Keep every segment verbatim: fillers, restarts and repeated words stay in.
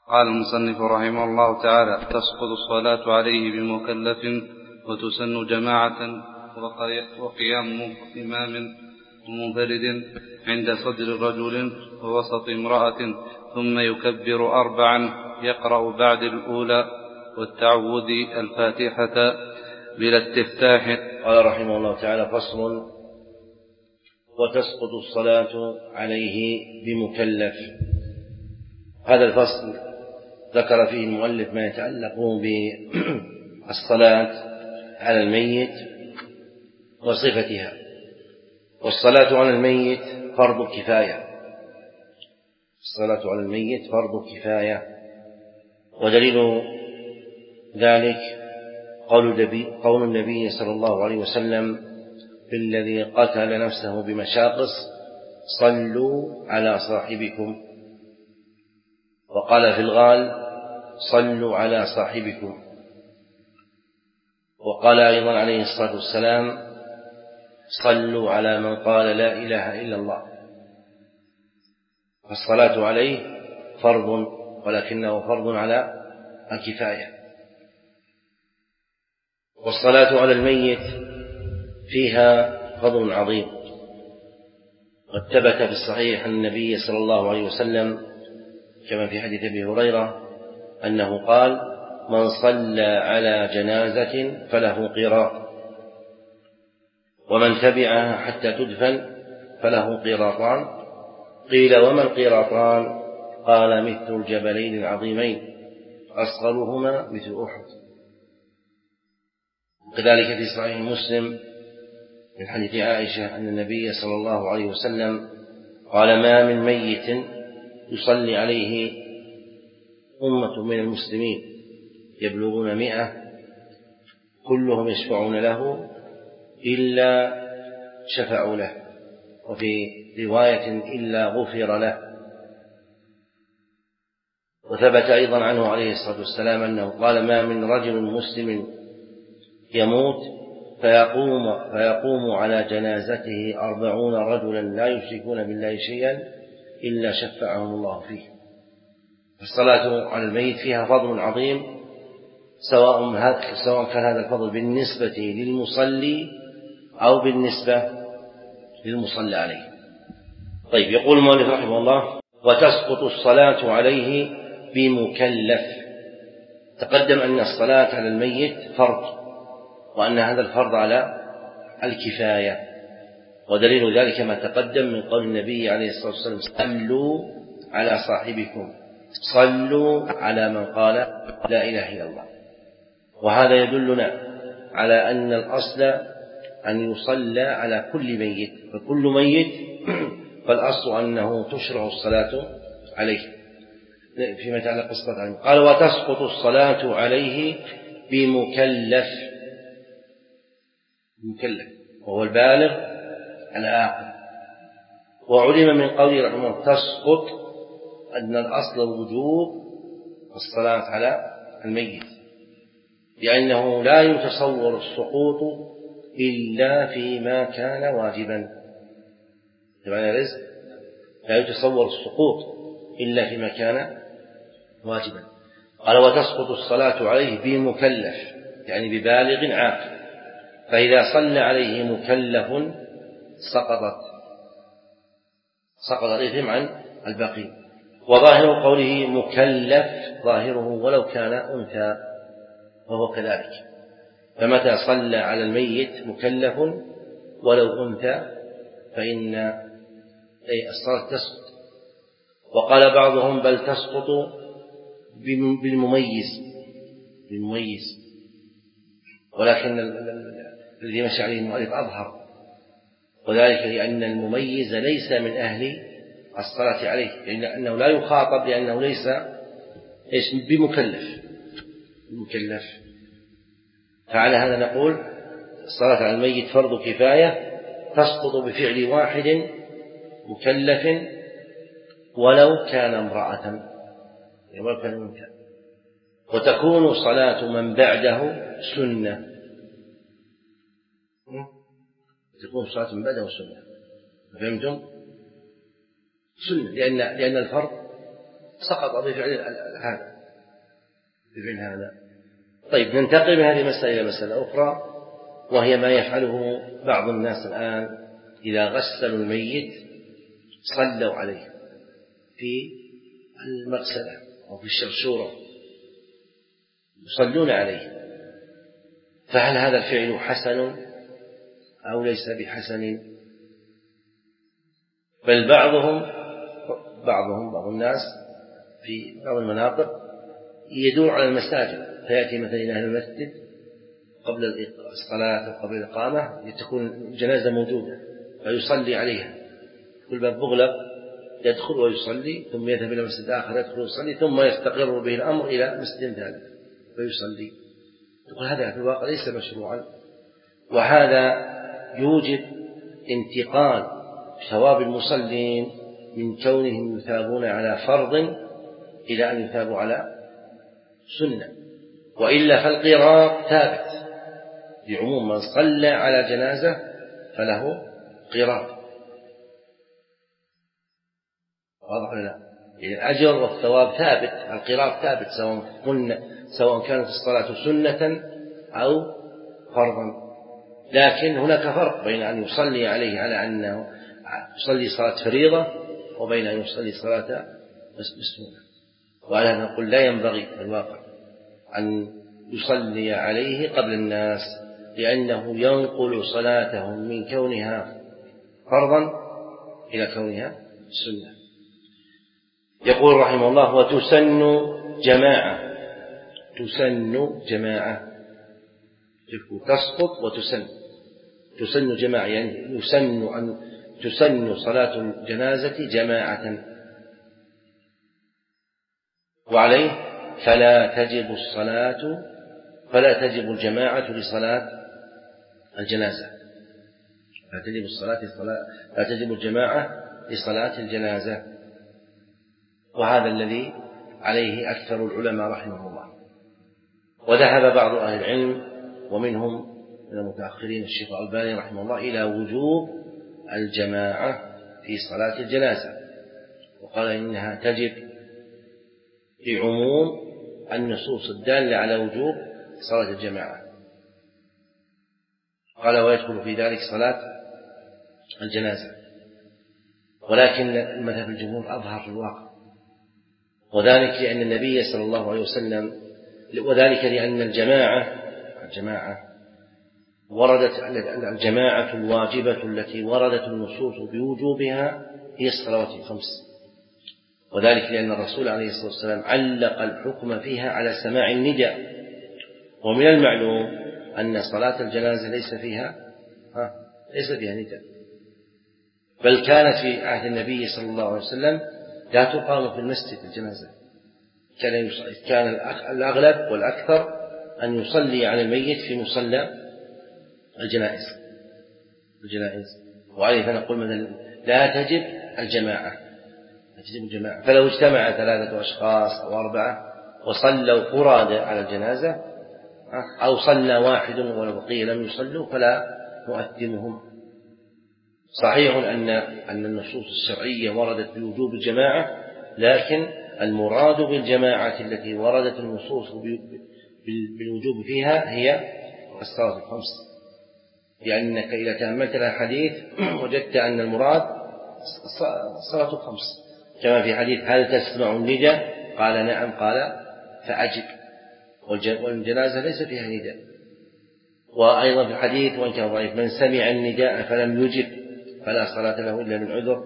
قال المصنف رحمه الله تعالى: تسقط الصلاة عليه بمكلف وتسن جماعة وقيام إمام ومنفرد عند صدر رجل ووسط امرأة، ثم يكبر أربعا يقرأ بعد الأولى والتعوذ الفاتحة بلا استفتاح. قال رحمه الله تعالى: فصل: وتسقط الصلاة عليه بمكلف. هذا الفصل ذكر فيه المؤلف ما يتعلق بالصلاة على الميت وصفتها. والصلاة على الميت فرض كفاية الصلاة على الميت فرض كفاية ودليل ذلك قول النبي صلى الله عليه وسلم في الذي قتل نفسه بمشاقص: صلوا على صاحبكم. وقال في الغال: صلوا على صاحبكم. وقال أيضا عليه الصلاة والسلام: صلوا على من قال لا إله إلا الله. فالصلاة عليه فرض، ولكنه فرض على الكفاية. والصلاة على الميت فيها فضل عظيم، قد ثبت في الصحيح عن النبي صلى الله عليه وسلم كما في حديث أبي هريرة أنه قال: من صلى على جنازة فله قيراط، ومن تبعها حتى تدفن فله قيراطان. قيل: وما القيراطان؟ قال: مثل الجبلين العظيمين أصغرهما مثل أحد. وكذلك في صحيح مسلم من حديث عائشة أن النبي صلى الله عليه وسلم قال: ما من ميت يصلي عليه أمة من المسلمين يبلغون مئة كلهم يشفعون له إلا شفعوا له، وفي رواية إلا غفر له. وثبت أيضا عنه عليه الصلاة والسلام أنه قال: ما من رجل مسلم يموت فيقوم, فيقوم على جنازته أربعون رجلا لا يشركون بالله شيئا إلا شفعهم الله فيه. الصلاة على الميت فيها فضل عظيم، سواء سواء كان هذا الفضل بالنسبة للمصلي أو بالنسبة للمصلى عليه. طيب، يقول المؤلف رحمه الله: وتسقط الصلاة عليه بمكلف. تقدم أن الصلاة على الميت فرض، وأن هذا الفرض على الكفاية، ودليل ذلك ما تقدم من قول النبي عليه الصلاة والسلام: صلوا على صاحبكم، صلوا على من قال لا إله إلا الله. وهذا يدلنا على أن الأصل أن يصلى على كل ميت، فكل ميت فالأصل أنه تشرع الصلاة عليه فيما يتعلق بالصلاة عليه. قال: وتسقط الصلاة عليه بمكلف. مكلف وهو البالغ العاقل. وعلم من قوله رحمه الله تسقط أن الأصل وجوب الصلاة على الميت، لأنه لا يتصور السقوط إلا فيما كان واجبا. بمعنى رزق لا يتصور السقوط إلا فيما كان واجبا. قال: وتسقط الصلاة عليه بمكلف، يعني ببالغ عاقل. فإذا صلى عليه مكلف سقطت سقط الإثم عن الباقي. وظاهر قوله مكلف ظاهره ولو كان أنثى، وهو كذلك. فمتى صلى على الميت مكلف ولو أنثى فإن الصلاة تسقط. وقال بعضهم: بل تسقط بالمميز بالمميز ولكن الذي مشى عليه المؤلف أظهر، وذلك لأن المميز ليس من أهل الصلاة عليه، لأنه لا يخاطب، لأنه ليس بمكلف بمكلف فعلى هذا نقول الصلاة على الميت فرض كفاية، تسقط بفعل واحد مكلف ولو كان امرأة ولو كان منكر. وتكون صلاة من بعده سنة تكون صلاة من بعده سنة. فهمتم؟ سنة، لأن, لأن الفرض سقط بفعل هذا بفعل هذا. طيب ننتقل من هذه المسألة إلى مسألة أخرى، وهي ما يفعله بعض الناس الآن إذا غسلوا الميت صلوا عليه في المغسلة أو في الشرشورة، يصلون عليه، فهل هذا الفعل حسن أو ليس بحسن؟ بل بعضهم بعضهم بعض الناس في بعض المناطق يدور على المساجد، فيأتي مثلا إلى أهل المسجد قبل الصلاة أو قبل الإقامة تكون الجنازة موجودة فيصلي عليها، كل باب مغلق يدخل ويصلي، ثم يذهب إلى مسجد آخر يدخل ويصلي، ثم يستقر به الأمر إلى مسجد ثالث فيصلي. تقول هذا في الواقع ليس مشروعا، وهذا يوجب انتقال ثواب المصلين من كونهم يثابون على فرض إلى أن يثابوا على سنة، وإلا فالقراط ثابت بعموم من صلى على جنازة فله قراط، واضح ولا لا؟ الأجر والثواب ثابت، القراط ثابت سواء قلنا سواء كانت الصلاة سنة أو فرضا. لكن هناك فرق بين أن يصلي عليه على أنه يصلي صلاة فريضة وبين أن يصلي صلاة مسنونة، وعلى هذا نقول لا ينبغي في الواقع أن يصلي عليه قبل الناس، لأنه ينقل صلاتهم من كونها فرضا إلى كونها سنة. يقول رحمه الله: وتسن جماعة. تسن جماعة تسقط وتسن. تسن جماعة يعني يسن أن تسن صلاة الجنازة جماعة، وعليه فلا تجب الصلاة فلا تجب الجماعة لصلاة الجنازة، لا تجب الصلاة لصلاة لا تجب الجماعة لصلاة الجنازة، وهذا الذي عليه أكثر العلماء رحمه الله. وذهب بعض أهل العلم ومنهم من المتأخرين الشيخ الألباني رحمه الله إلى وجوب الجماعة في صلاة الجنازة، وقال إنها تجب لعموم النصوص الدالة على وجوب صلاة الجماعة. قال: ويدخل في ذلك صلاة الجنازة، ولكن المذهب الجمهور أظهر في الواقع، وذلك لأن النبي صلى الله عليه وسلم وذلك لأن الجماعة الجماعة وردت الجماعة الواجبة التي وردت النصوص بوجوبها هي الصلوات الخمس، وذلك لأن الرسول عليه الصلاة والسلام علق الحكم فيها على سماع النداء، ومن المعلوم أن صلاة الجنازة ليس فيها ها ليس فيها نداء، بل كانت في عهد النبي صلى الله عليه وسلم لا تقام في المسجد الجنازة، كان كان الأغلب والأكثر أن يصلي على الميت في مصلى الجنائز الجنائز وعليه فنقول مثلا لا تجب الجماعة لا تجب الجماعة فلو اجتمع ثلاثة أشخاص أو أربعة وصلوا فرادى على الجنازة أو صلى واحد والبقية لم يصلوا فلا نؤثمهم. صحيح أن أن النصوص الشرعية وردت بوجوب الجماعة، لكن المراد بالجماعة التي وردت النصوص بالوجوب فيها هي الصلاة الخمس، لأنك إذا تأملت الحديث وجدت أن المراد الصلاة الخمس، كما في حديث: هل تسمع النداء؟ قال: نعم. قال: فأجب. والجنازة ليس فيها نداء. وأيضا في الحديث وإن كان ضعيف: من سمع النداء فلم يجب فلا صلاة له إلا من عذر.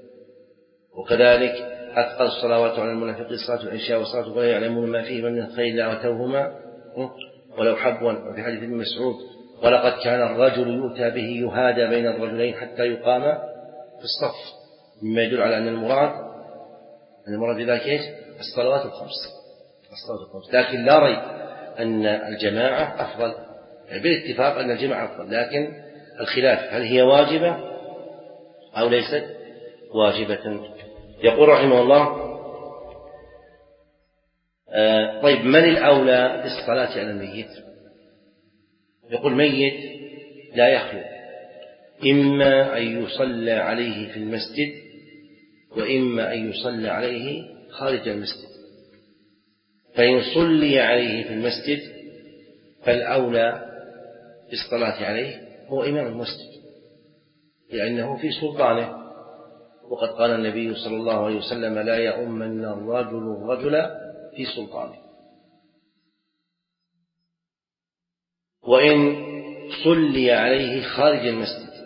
وكذلك: أثقل الصلوات على المنافقين صلاة العشاء وصلاة ولا يعلمون ما فيهما من الخير لا أتوهما ولو حبوا. وفي حديث ابن مسعود: ولقد كان الرجل يؤتى به يهادى بين الرجلين حتى يقام في الصف، مما يدل على أن المراد أن المراد بذلك إيش؟ الصلوات الخمس الصلوات الخمس لكن لا ريب أن الجماعة أفضل، يعني بالاتفاق أن الجماعة أفضل، لكن الخلاف هل هي واجبة أو ليست واجبة. يقول رحمه الله: آه طيب من الأولى بالصلاة على الميت؟ يقول: ميت لا يخلو، إما أن يصلى عليه في المسجد وإما أن يصلى عليه خارج المسجد، فإن صلي عليه في المسجد فالأولى بالصلاة عليه هو إمام المسجد لأنه في سلطانه، وقد قال النبي صلى الله عليه وسلم لا يؤمن الرجل الرجل في سلطانه. وإن صلي عليه خارج المسجد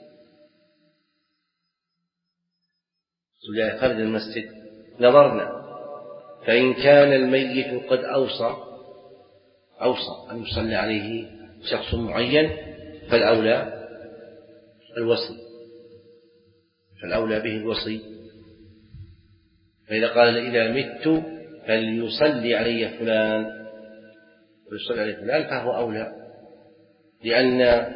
صلي عليه خارج المسجد نظرنا، فإن كان الميت قد أوصى أوصى أن يصلي عليه شخص معين فالأولى الوصي فالأولى به الوصي فإذا قال إذا مت فليصلي علي فلان فليصلي علي فلان فهو أولى، لأن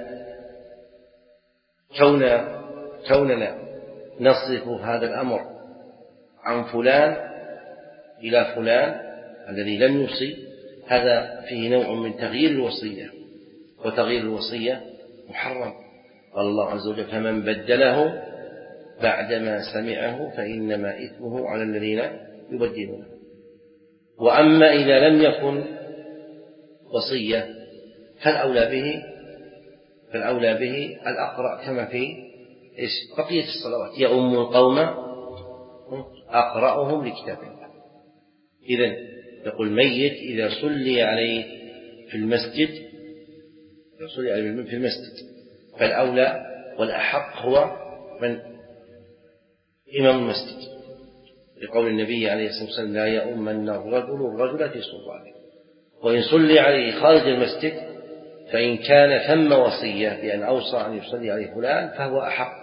كوننا كوننا نصرف هذا الأمر عن فلان إلى فلان الذي لم يوصي هذا فيه نوع من تغيير الوصية، وتغيير الوصية محرم. قال الله عز وجل فمن بدله بعدما سمعه فإنما إثمه على الذين يبدلونه. وأما إذا لم يكن وصية فالأولى به فالأولى به الأقرأ كما في بقية الصلوات يؤم القوم أقرأهم لكتاب الله. إذن يقول ميت إذا صلي عليه في المسجد صلي عليه في المسجد فالأولى والأحق هو من إمام المسجد، لقول النبي عليه الصلاة والسلام لا يؤمن الرجل الرجل في سلطانه. وإن صلي عليه خارج المسجد فإن كان ثم وصية بأن أوصى أن يصلي عليه فلان فهو أحق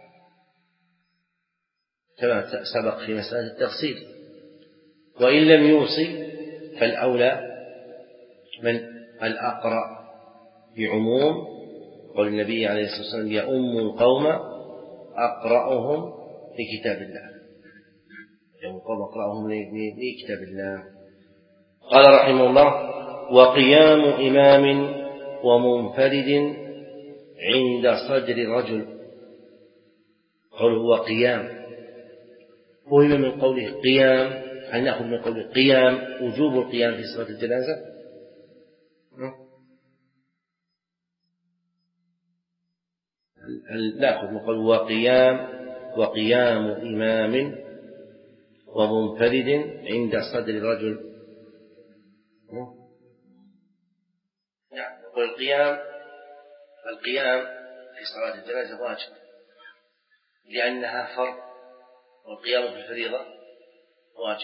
كما سبق في مسألة التغسيل. وإن لم يوصي فالأولى من الأقرأ بعموم قول النبي عليه الصلاة والسلام يؤم القوم أقرأهم لكتاب الله يؤم القوم أقرأهم لكتاب الله. قال رحمه الله وقيام إمام ومنفرد عند صدر رجل. قوله هو قيام فهم من قوله قيام هل نأخذ من قوله قيام وجوب القيام في صلاة الجنازة؟ هل نأخذ من قوله وقيام وقيام إمام ومنفرد عند صدر رجل؟ يعني نقول القيام القيام في صلاة الجنازة واجب لأنها فرض، والقيام في الفريضة واجب.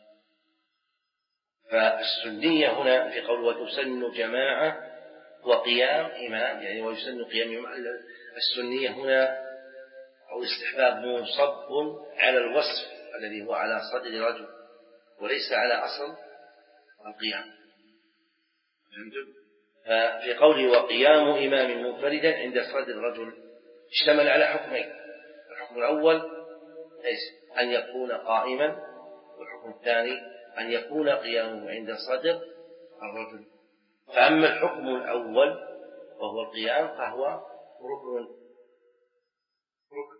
فالسنية هنا في قول وتسن جماعة وقيام إمام يعني ويسن قيام إمام، السنية هنا أو استحباب منصب على الوصف الذي هو على صدر رجل وليس على أصل القيام. فهمتم؟ ففي قوله وقيام إمام منفردا عند صدر رجل اشتمل على حكمين، الحكم الأول أن يكون قائما، والحكم الثاني أن يكون قيامه عند صدر الرجل. فأما الحكم الأول وهو القيام فهو ركن ركن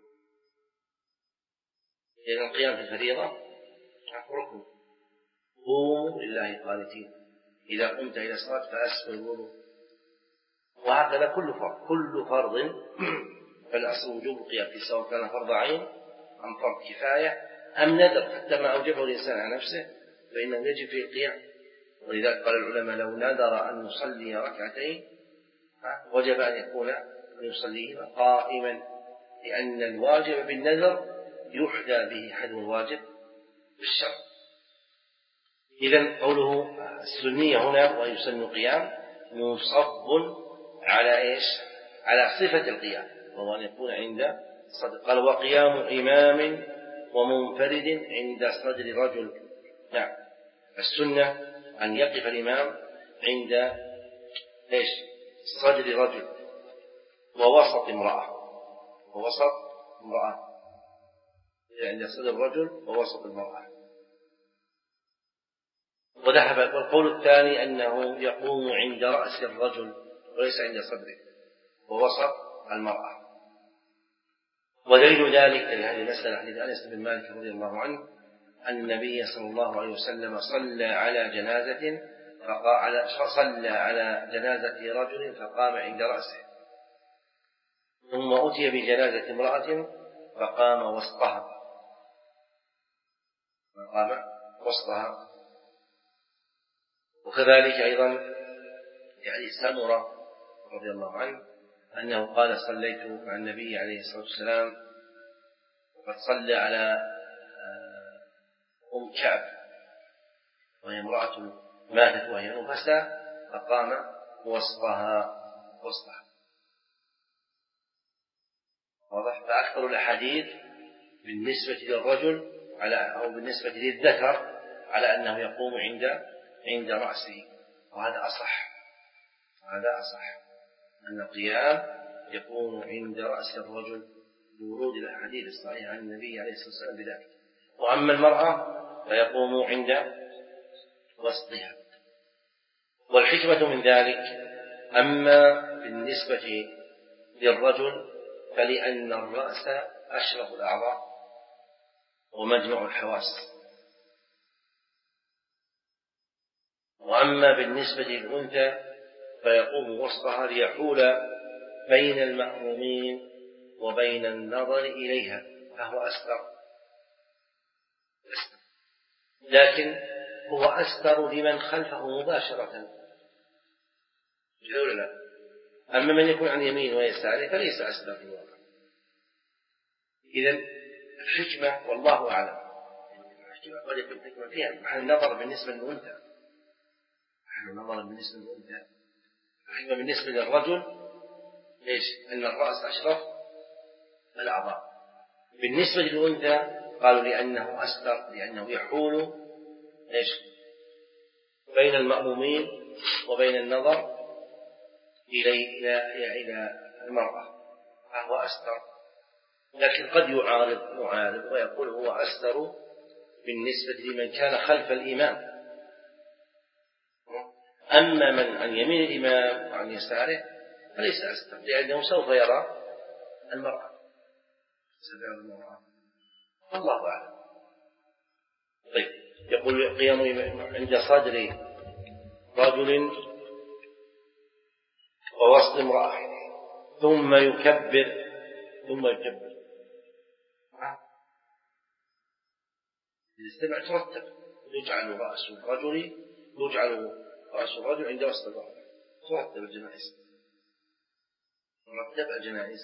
لأن القيام في الفريضة ركن. قوموا لله قانتين إذا قمت إلى الصلاة فأسبغ الوضوء. وهكذا كل فرض كل فرض فالأصل وجوب القيام فيه سواء كان فرض عين أم فرض كفاية أم ندر، حتى ما أوجبه الإنسان على نفسه فإنه يجب فيه القيام. ولذلك قال العلماء لو نذر أن يصلي ركعتين وجب أن يكون أن يصليهما قائما، لأن الواجب بالنذر يحدى به حد الواجب بالشرع. إذن قوله السنية هنا ويسن قيام منصب على إيش؟ على صفة القيام وهو أن يكون عند صدر. قال وقيام إمام ومنفرد عند صدر رجل. نعم السنة أن يقف الإمام عند إيش؟ صدر رجل ووسط امرأة ووسط امرأة عند صدر رجل ووسط المرأة. وذهب والقول الثاني أنه يقوم عند رأس الرجل وليس عند صدره ووسط المرأة. ودليل ذلك لهذه المسألة حديث أنس بن مالك رضي الله عنه أن النبي صلى الله عليه وسلم صلى على جنازة فقال صلى على جنازة رجل فقام عند رأسه، ثم أتي بجنازة امرأة فقام وسطها فقام وسطها. وكذلك أيضا يعني سمرة رضي الله عنه أنه قال صليت مع النبي عليه الصلاة والسلام وقد صلى على أم كعب وهي امرأة ماتت وهي نفسا فقام وسطها وسطها. واضح؟ فأكثر الأحاديث بالنسبة للرجل على أو بالنسبة للذكر على أنه يقوم عند عند رأسه، وهذا أصح، هذا أصح أن القيام يكون عند رأس الرجل بورود الأحاديث الصحيحة عن النبي عليه الصلاة والسلام بذلك. وأما المرأة فيقوم عند وسطها. والحكمة من ذلك أما بالنسبة للرجل فلأن الرأس أشرف الأعضاء ومجمع الحواس، وأما بالنسبة للأنثى فيقوم وسطها ليحول بين المأمومين وبين النظر إليها فهو أستر، لكن هو أستر لمن خلفه مباشرة. لا. أما من يكون عن يمين ويساره فليس أستر في الواقع. إذن الحكمة والله أعلم، الحكمة قد يكون الحكمة فيها محل النظر بالنسبة للأنثى، محل النظر بالنسبة للأنثى. الحكمة بالنسبة للرجل ليش؟ أن الرأس أشرف الأعضاء. بالنسبة للأنثى قالوا لأنه أستر، لأنه يحول ليش؟ بين المأمومين وبين النظر إلى إلى إلى المرأة فهو أستر. لكن قد يعارض معارض ويقول هو أستر بالنسبة لمن كان خلف الإمام. أما من عن يمين الإمام وعن يساره فليس أستر، لأنه سوف يرى المرأة سبع المرأة. الله أعلم. طيب، يقول قيام عند صدر رجل ووسط امرأة ثم يكبر ثم يكبر الاستماع ترتب، يجعل رأس الرجل يجعل رأس الرجل عند وسط المرأة، ترتب الجنائز، ترتب الجنائز.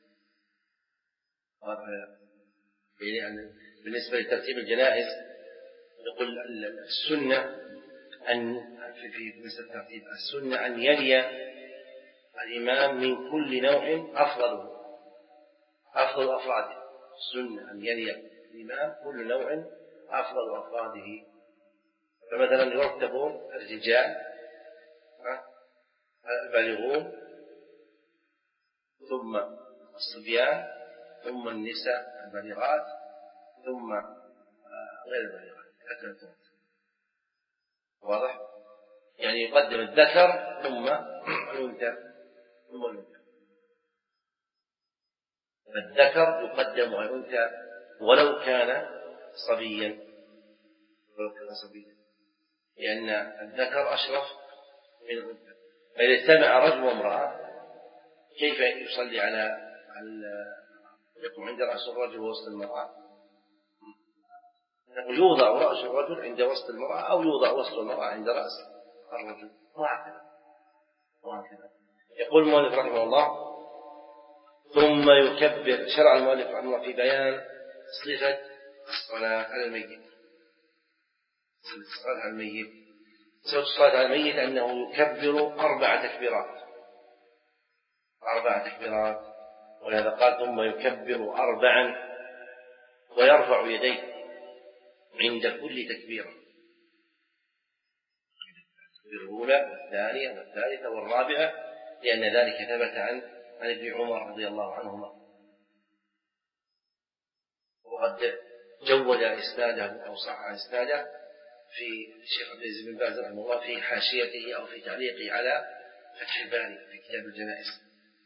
يعني بالنسبة لترتيب الجنائز يقول السنة أن في مثل ترتيب السنة أن يلي الإمام من كل نوع أفضله أفضل أفراده. السنة أن يلي الإمام كل نوع أفضل أفراده. فمثلا يرتبون الرجال البالغون ثم الصبيان ثم النساء البالغات ثم غير البالغات. واضح؟ يعني يقدم الذكر ثم الأنثى ثم الأنثى. الذكر يقدم على الأنثى ولو كان صبيا، ولو كان صبيا، لأن الذكر أشرف من الأنثى. فإذا اجتمع رجل وامرأة كيف يصلي على يقوم عند رأس الرجل ووسط المرأة؟ يوضع رأس الرجل عند وسط المرأة أو يوضع وسط المرأة عند رأس الرجل، وهكذا وهكذا. يقول المؤلف رحمه الله ثم يكبر. شرع المؤلف رحمه الله في بيان صفة الصلاة على الميت. صفة الصلاة على الميت صفة الصلاة على الميت أنه يكبر أربع تكبيرات أربع تكبيرات ولهذا قال ثم يكبر أربعا ويرفع يديه عند كل تكبيرة، الأولى والثانية والثالثة والرابعة، لأن ذلك ثبت عن عن ابن عمر رضي الله عنهما. وقد جود إسناده أو صح إسناده في الشيخ عبد العزيز بن باز رحمه الله في حاشيته أو في تعليقه على فتح الباري في كتاب الجنائز،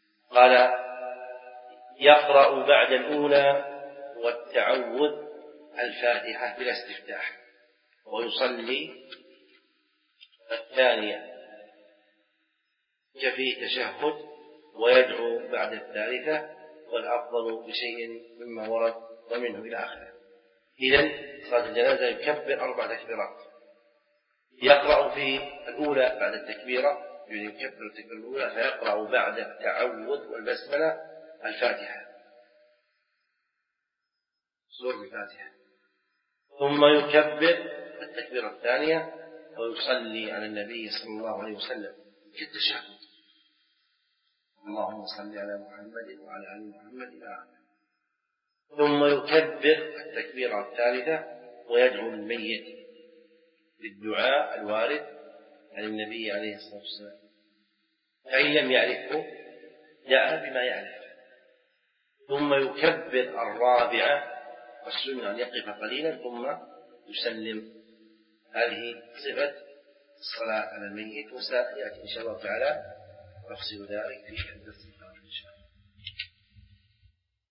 قال يقرأ بعد الأولى والتعوذ الفاتحة بلا استفتاح، ويصلي الثانية كفي تشهد ويدعو بعد الثالثة، والأفضل بشيء مما ورد ومنه إلى آخره. إذن صلاة الجنازة يكبر أربع تكبيرات، يقرأ في الأولى بعد التكبيرة، يكبر التكبيرة الأولى فيقرأ بعد التعوذ والبسملة الفاتحة، سورة الفاتحة، ثم يكبر التكبيرة الثانية ويصلي على النبي صلى الله عليه وسلم كالتشهد، اللهم صل على محمد وعلى آل محمد إلى آخره، ثم يكبر التكبيرة الثالثة ويدعو الميت بالدعاء الوارد عن النبي عليه الصلاة والسلام، فإن لم يعرفه دعا بما يعرف، ثم يكبر الرابعة والسنة أن يقف قليلا ثم يسلم. هذه صفة الصلاة على الميت، وسيأتي إن شاء الله تعالى تفصيل ذلك في الدرس القادم.